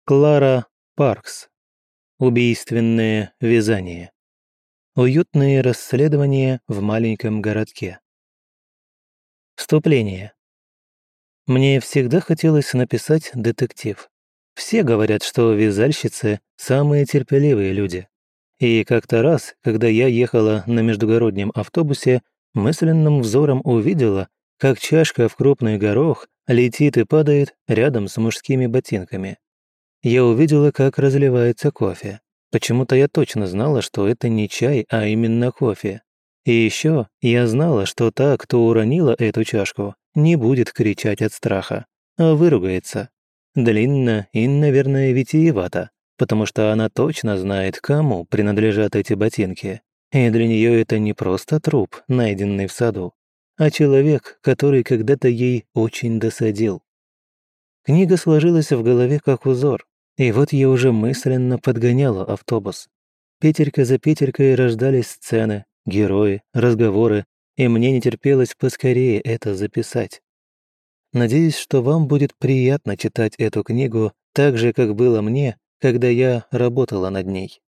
Клара Паркс. Убийственное вязание. Уютные расследования в маленьком городке. Вступление. Мне всегда хотелось написать детектив. Все говорят, что вязальщицы – самые терпеливые люди. И как-то раз, когда я ехала на междугороднем автобусе, мысленным взором увидела, как чашка в крупный горох летит и падает рядом с мужскими ботинками. Я увидела, как разливается кофе. Почему-то я точно знала, что это не чай, а именно кофе. И еще я знала, что та, кто уронила эту чашку, не будет кричать от страха, а выругается. Длинно и, наверное, витиевато, потому что она точно знает, кому принадлежат эти ботинки. И для нее это не просто труп, найденный в саду, а человек, который когда-то ей очень досадил. Книга сложилась в голове как узор, и вот я уже мысленно подгоняла автобус. Петелька за петелькой рождались сцены, герои, разговоры, и мне не терпелось поскорее это записать. Надеюсь, что вам будет приятно читать эту книгу так же, как было мне, когда я работала над ней.